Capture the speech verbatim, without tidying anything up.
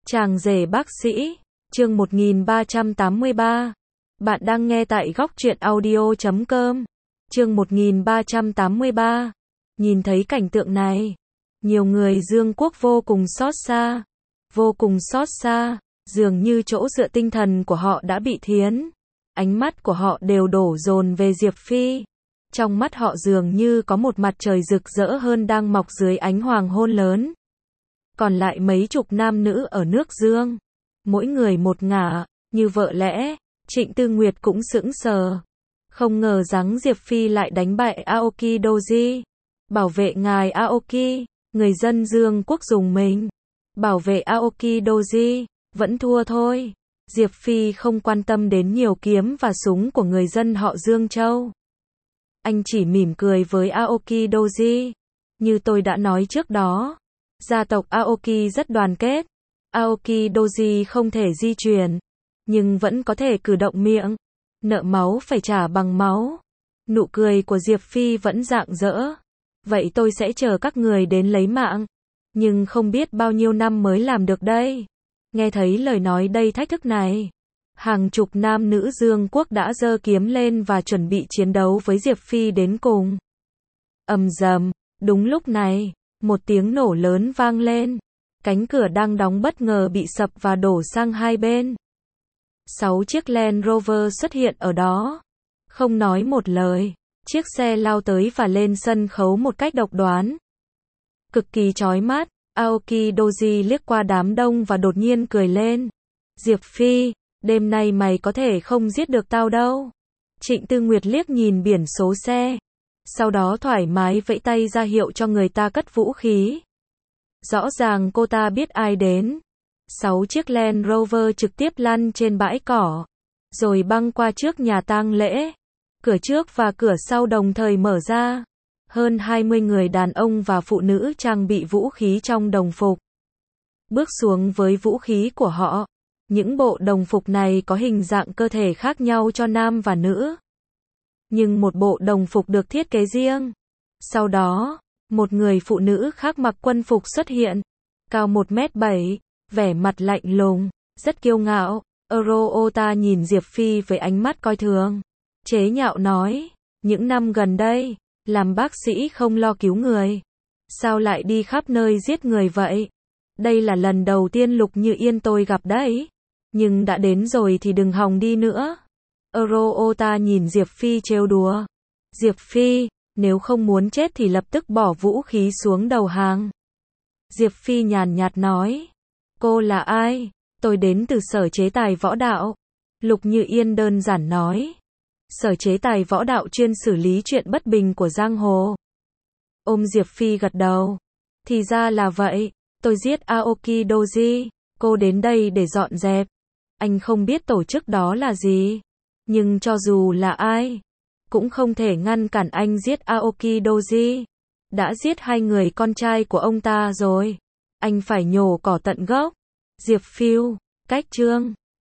Chàng rể bác sĩ, chương một nghìn ba trăm tám mươi ba. Bạn đang nghe tại góc truyện audio chấm com. Chương một nghìn ba trăm tám mươi ba. Nhìn thấy cảnh tượng này, nhiều người Dương Quốc vô cùng xót xa, vô cùng xót xa, dường như chỗ dựa tinh thần của họ đã bị thiến. Ánh mắt của họ đều đổ dồn về Diệp Phi. Trong mắt họ dường như có một mặt trời rực rỡ hơn đang mọc dưới ánh hoàng hôn lớn. Còn lại mấy chục nam nữ ở nước Dương, mỗi người một ngả, như vợ lẽ. Trịnh Tư Nguyệt cũng sững sờ. Không ngờ rằng Diệp Phi lại đánh bại Aoki Doji. Bảo vệ ngài Aoki, người dân Dương Quốc dùng mình. Bảo vệ Aoki Doji, vẫn thua thôi. Diệp Phi không quan tâm đến nhiều kiếm và súng của người dân họ Dương Châu. Anh chỉ mỉm cười với Aoki Doji. Như tôi đã nói trước đó, gia tộc Aoki rất đoàn kết. Aoki Doji không thể di chuyển, nhưng vẫn có thể cử động miệng. Nợ máu phải trả bằng máu. Nụ cười của Diệp Phi vẫn rạng rỡ. Vậy tôi sẽ chờ các người đến lấy mạng. Nhưng không biết bao nhiêu năm mới làm được đây. Nghe thấy lời nói đầy thách thức này, hàng chục nam nữ Dương Quốc đã giơ kiếm lên và chuẩn bị chiến đấu với Diệp Phi đến cùng. Ầm dầm, đúng lúc này, một tiếng nổ lớn vang lên. Cánh cửa đang đóng bất ngờ bị sập và đổ sang hai bên. Sáu chiếc Land Rover xuất hiện ở đó. Không nói một lời, chiếc xe lao tới và lên sân khấu một cách độc đoán. Cực kỳ chói mắt, Aoki Doji liếc qua đám đông và đột nhiên cười lên. Diệp Phi, đêm nay mày có thể không giết được tao đâu. Trịnh Tư Nguyệt liếc nhìn biển số xe. Sau đó thoải mái vẫy tay ra hiệu cho người ta cất vũ khí. Rõ ràng cô ta biết ai đến. Sáu chiếc Land Rover trực tiếp lăn trên bãi cỏ, rồi băng qua trước nhà tang lễ. Cửa trước và cửa sau đồng thời mở ra. Hơn hai mươi người đàn ông và phụ nữ trang bị vũ khí trong đồng phục bước xuống với vũ khí của họ. Những bộ đồng phục này có hình dạng cơ thể khác nhau cho nam và nữ, nhưng một bộ đồng phục được thiết kế riêng. Sau đó, một người phụ nữ khác mặc quân phục xuất hiện, cao một mét bảy, vẻ mặt lạnh lùng, rất kiêu ngạo. Euroota nhìn Diệp Phi với ánh mắt coi thường, chế nhạo nói, những năm gần đây, làm bác sĩ không lo cứu người, sao lại đi khắp nơi giết người vậy? Đây là lần đầu tiên Lục Như Yên tôi gặp đấy, nhưng đã đến rồi thì đừng hòng đi nữa. Euroota nhìn Diệp Phi trêu đùa. Diệp Phi, nếu không muốn chết thì lập tức bỏ vũ khí xuống đầu hàng. Diệp Phi nhàn nhạt nói, cô là ai? Tôi đến từ Sở Chế Tài Võ Đạo. Lục Như Yên đơn giản nói. Sở Chế Tài Võ Đạo chuyên xử lý chuyện bất bình của giang hồ. Ôm Diệp Phi gật đầu. Thì ra là vậy, tôi giết Aoki Doji, cô đến đây để dọn dẹp. Anh không biết tổ chức đó là gì, nhưng cho dù là ai, cũng không thể ngăn cản anh giết Aoki Doji. Đã giết hai người con trai của ông ta rồi, anh phải nhổ cỏ tận gốc. Diệp Phiêu, cách chương.